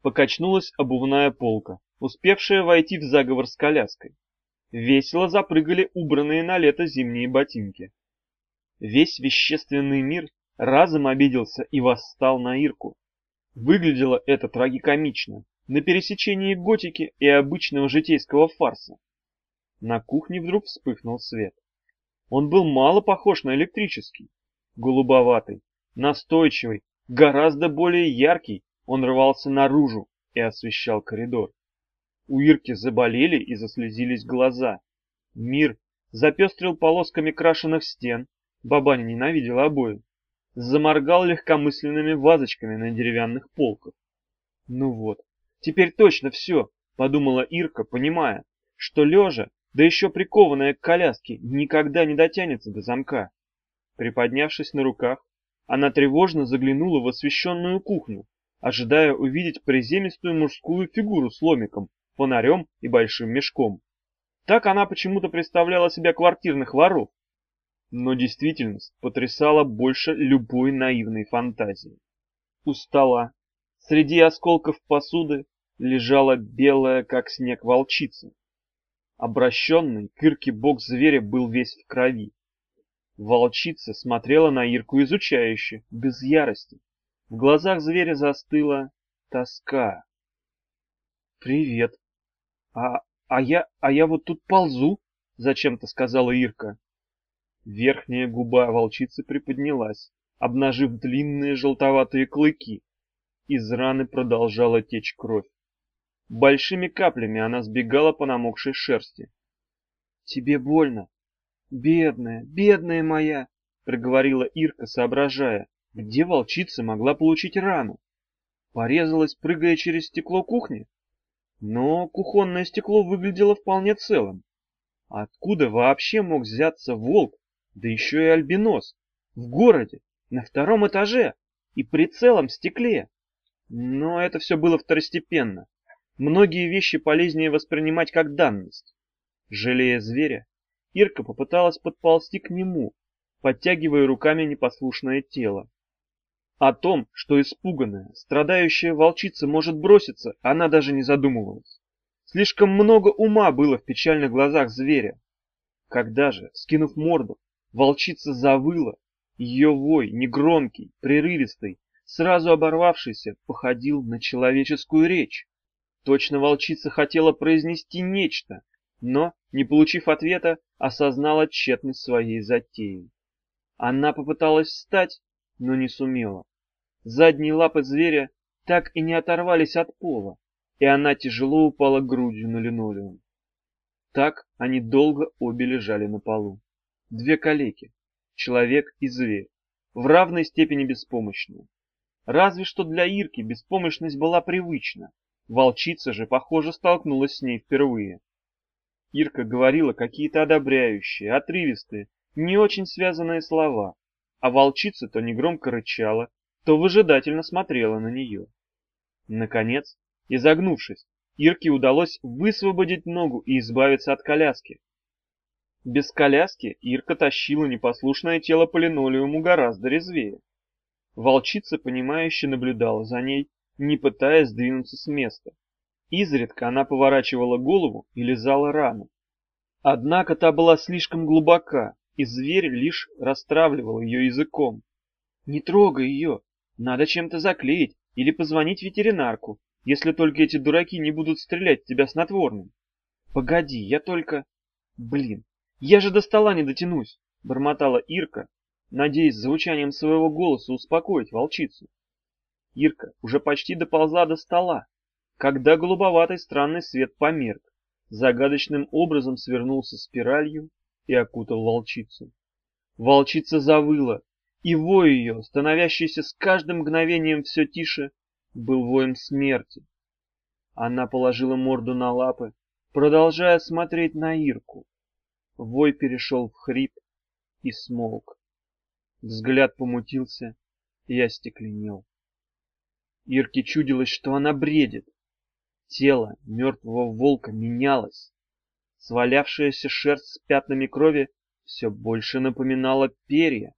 покачнулась обувная полка, успевшая войти в заговор с коляской. Весело запрыгали убранные на лето зимние ботинки. Весь вещественный мир разом обиделся и восстал на Ирку. Выглядело это трагикомично, на пересечении готики и обычного житейского фарса. На кухне вдруг вспыхнул свет. Он был мало похож на электрический. Голубоватый, настойчивый, гораздо более яркий, он рвался наружу и освещал коридор. У Ирки заболели и заслезились глаза. Мир запестрил полосками крашеных стен, бабаня ненавидела обои, заморгал легкомысленными вазочками на деревянных полках. Ну вот, теперь точно все, подумала Ирка, понимая, что лежа, да еще прикованная к коляске, никогда не дотянется до замка. Приподнявшись на руках, она тревожно заглянула в освещенную кухню, ожидая увидеть приземистую мужскую фигуру с ломиком, фонарем и большим мешком. Так она почему-то представляла себя квартирных воров. Но действительность потрясала больше любой наивной фантазии. У стола, среди осколков посуды, лежала белая, как снег, волчица. Обращенный к Ирке бок зверя был весь в крови. Волчица смотрела на Ирку изучающе, без ярости. В глазах зверя застыла тоска. «Привет. Я вот тут ползу», — зачем-то сказала Ирка. Верхняя губа волчицы приподнялась, обнажив длинные желтоватые клыки. Из раны продолжала течь кровь. Большими каплями она сбегала по намокшей шерсти. «Тебе больно? Бедная, бедная моя!» — проговорила Ирка, соображая, где волчица могла получить рану. Порезалась, прыгая через стекло кухни? Но кухонное стекло выглядело вполне целым. Откуда вообще мог взяться волк, да еще и альбинос, в городе, на втором этаже и при целом стекле? Но это все было второстепенно. Многие вещи полезнее воспринимать как данность. Жалея зверя, Ирка попыталась подползти к нему, подтягивая руками непослушное тело. О том, что испуганная, страдающая волчица может броситься, она даже не задумывалась. Слишком много ума было в печальных глазах зверя. Когда же, скинув морду, волчица завыла, ее вой, негромкий, прерывистый, сразу оборвавшийся, походил на человеческую речь. Точно волчица хотела произнести нечто, но, не получив ответа, осознала тщетность своей затеи. Она попыталась встать, но не сумела. Задние лапы зверя так и не оторвались от пола, и она тяжело упала грудью на линолеум. Так они долго обе лежали на полу. Две калеки, человек и зверь, в равной степени беспомощные. Разве что для Ирки беспомощность была привычна. Волчица же, похоже, столкнулась с ней впервые. Ирка говорила какие-то одобряющие, отрывистые, не очень связанные слова, а волчица то негромко рычала, то выжидательно смотрела на нее. Наконец, изогнувшись, Ирке удалось высвободить ногу и избавиться от коляски. Без коляски Ирка тащила непослушное тело по линолеуму гораздо резвее. Волчица, понимающе наблюдала за ней, не пытаясь сдвинуться с места. Изредка она поворачивала голову и лизала рану. Однако та была слишком глубока, и зверь лишь растравливал ее языком. «Не трогай ее, надо чем-то заклеить или позвонить ветеринарку, если только эти дураки не будут стрелять в тебя снотворным. Погоди, я только... Блин, я же до стола не дотянусь», — бормотала Ирка, надеясь звучанием своего голоса успокоить волчицу. Ирка уже почти доползла до стола, когда голубоватый странный свет померк, загадочным образом свернулся спиралью и окутал волчицу. Волчица завыла, и вой ее, становящийся с каждым мгновением все тише, был воем смерти. Она положила морду на лапы, продолжая смотреть на Ирку. Вой перешел в хрип и смолк. Взгляд помутился и остекленел. Ирке чудилось, что она бредит. Тело мертвого волка менялось. Свалявшаяся шерсть с пятнами крови все больше напоминала перья.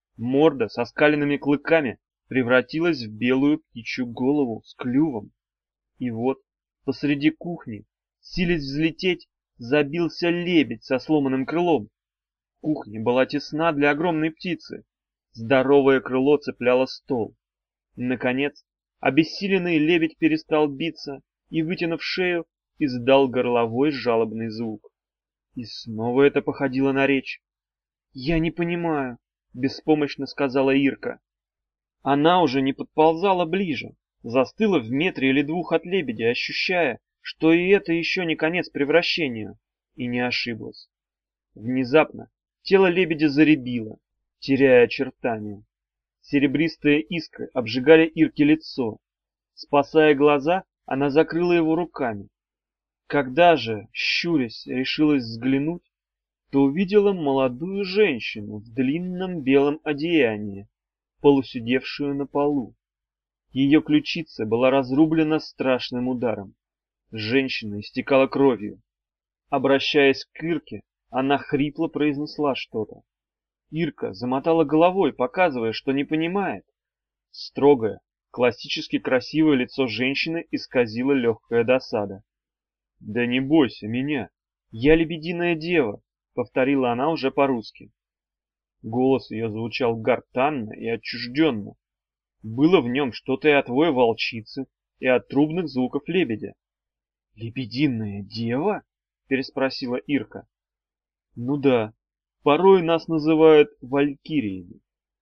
Морда со скаленными клыками превратилась в белую птичью голову с клювом. И вот посреди кухни, силясь взлететь, забился лебедь со сломанным крылом. Кухня была тесна для огромной птицы. Здоровое крыло цепляло стол. Наконец, обессиленный лебедь перестал биться и, вытянув шею, издал горловой жалобный звук. И снова это походило на речь. «Я не понимаю», — беспомощно сказала Ирка. Она уже не подползала ближе, застыла в метре или двух от лебедя, ощущая, что и это еще не конец превращению, и не ошиблась. Внезапно тело лебедя зарябило, теряя очертания. Серебристые искры обжигали Ирке лицо. Спасая глаза, она закрыла его руками. Когда же, щурясь, решилась взглянуть, то увидела молодую женщину в длинном белом одеянии, полусидевшую на полу. Ее ключица была разрублена страшным ударом. Женщина истекала кровью. Обращаясь к Ирке, она хрипло произнесла что-то. Ирка замотала головой, показывая, что не понимает. Строгое, классически красивое лицо женщины исказило легкая досада. «Да не бойся меня, я лебединая дева», — повторила она уже по-русски. Голос ее звучал гортанно и отчужденно. Было в нем что-то и от воя волчицы, и от трубных звуков лебедя. «Лебединая дева?» — переспросила Ирка. «Ну да, порой нас называют валькириями.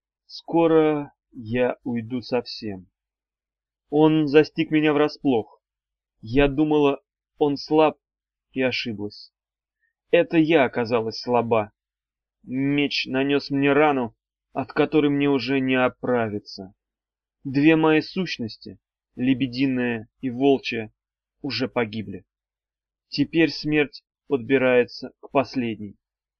Скоро я уйду совсем. Он застиг меня врасплох. Я думала, он слаб, и ошиблась. Это я оказалась слаба. Меч нанес мне рану, от которой мне уже не оправиться. Две мои сущности, лебединая и волчья, уже погибли. Теперь смерть подбирается к последней».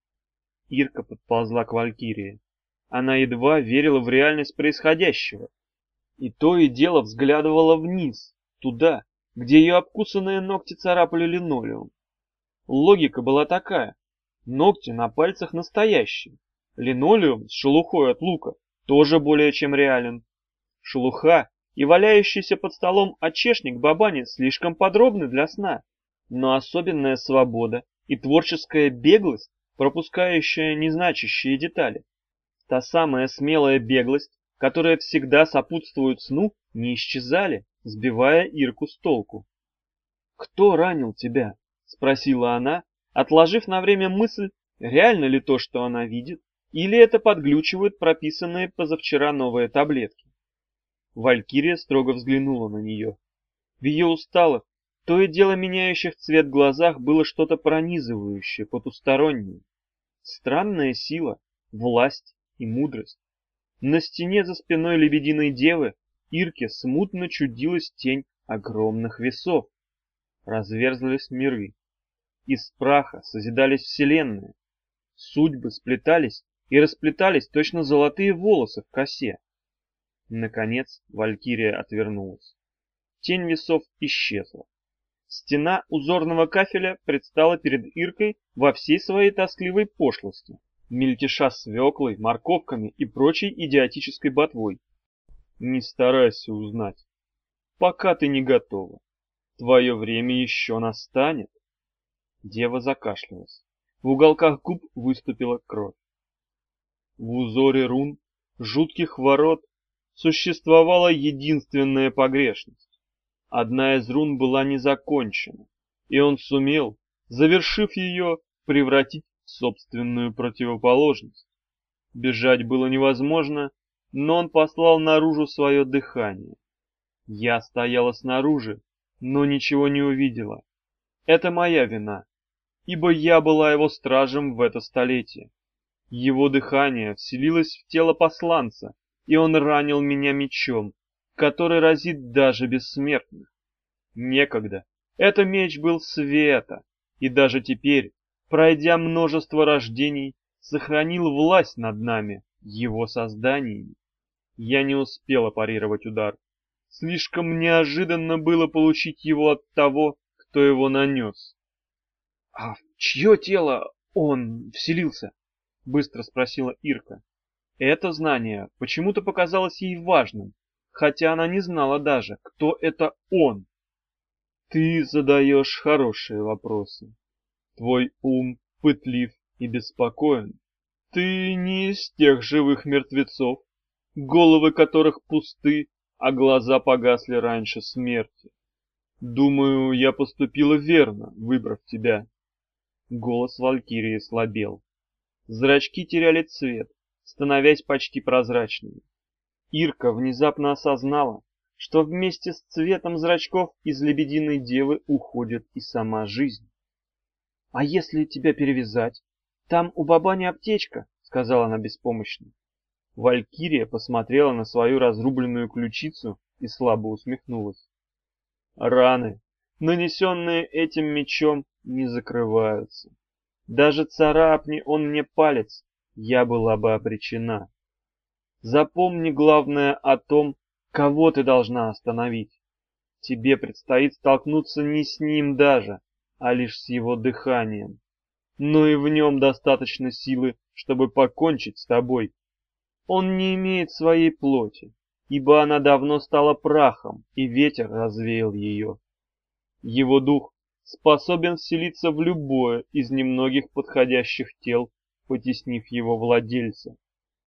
Ирка подползла к валькирии. Она едва верила в реальность происходящего. И то и дело взглядывала вниз, туда, где ее обкусанные ногти царапали линолеум. Логика была такая. Ногти на пальцах настоящие. Линолеум с шелухой от лука тоже более чем реален. Шелуха и валяющийся под столом очешник бабани слишком подробны для сна. Но особенная свобода и творческая беглость, пропускающая незначащие детали. Та самая смелая беглость, которая всегда сопутствует сну, не исчезали, сбивая Ирку с толку. «Кто ранил тебя?» — спросила она, отложив на время мысль, реально ли то, что она видит, или это подглючивают прописанные позавчера новые таблетки. Валькирия строго взглянула на нее. В ее усталых, то и дело меняющих цвет глазах было что-то пронизывающее, потустороннее. Странная сила, власть и мудрость. На стене за спиной лебединой девы Ирке смутно чудилась тень огромных весов. Разверзлись миры. Из праха созидались вселенные. Судьбы сплетались и расплетались точно золотые волосы в косе. Наконец валькирия отвернулась. Тень весов исчезла. Стена узорного кафеля предстала перед Иркой во всей своей тоскливой пошлости, мельтеша свеклой, морковками и прочей идиотической ботвой. Не старайся узнать. Пока ты не готова. Твое время еще настанет. Дева закашлялась. В уголках губ выступила кровь. В узоре рун, жутких ворот, существовала единственная погрешность. Одна из рун была не закончена, и он сумел, завершив ее, превратить в собственную противоположность. Бежать было невозможно, но он послал наружу свое дыхание. Я стояла снаружи, но ничего не увидела. Это моя вина, ибо я была его стражем в это столетие. Его дыхание вселилось в тело посланца, и он ранил меня мечом, который разит даже бессмертных. Некогда это меч был света, и даже теперь, пройдя множество рождений, сохранил власть над нами, его созданиями. Я не успела парировать удар. Слишком неожиданно было получить его от того, кто его нанес. — А в чье тело он вселился? — быстро спросила Ирка. Это знание почему-то показалось ей важным, хотя она не знала даже, кто это он. Ты задаешь хорошие вопросы. Твой ум пытлив и беспокоен. Ты не из тех живых мертвецов, головы которых пусты, а глаза погасли раньше смерти. Думаю, я поступила верно, выбрав тебя. Голос Валькирии слабел. Зрачки теряли цвет, становясь почти прозрачными. Ирка внезапно осознала, что вместе с цветом зрачков из лебединой девы уходит и сама жизнь. — А если тебя перевязать? Там у бабани аптечка, — сказала она беспомощно. Валькирия посмотрела на свою разрубленную ключицу и слабо усмехнулась. Раны, нанесенные этим мечом, не закрываются. Даже царапни он мне палец, я была бы обречена. Запомни главное о том, кого ты должна остановить. Тебе предстоит столкнуться не с ним даже, а лишь с его дыханием. Но и в нем достаточно силы, чтобы покончить с тобой. Он не имеет своей плоти, ибо она давно стала прахом, и ветер развеял ее. Его дух способен вселиться в любое из немногих подходящих тел, потеснив его владельца.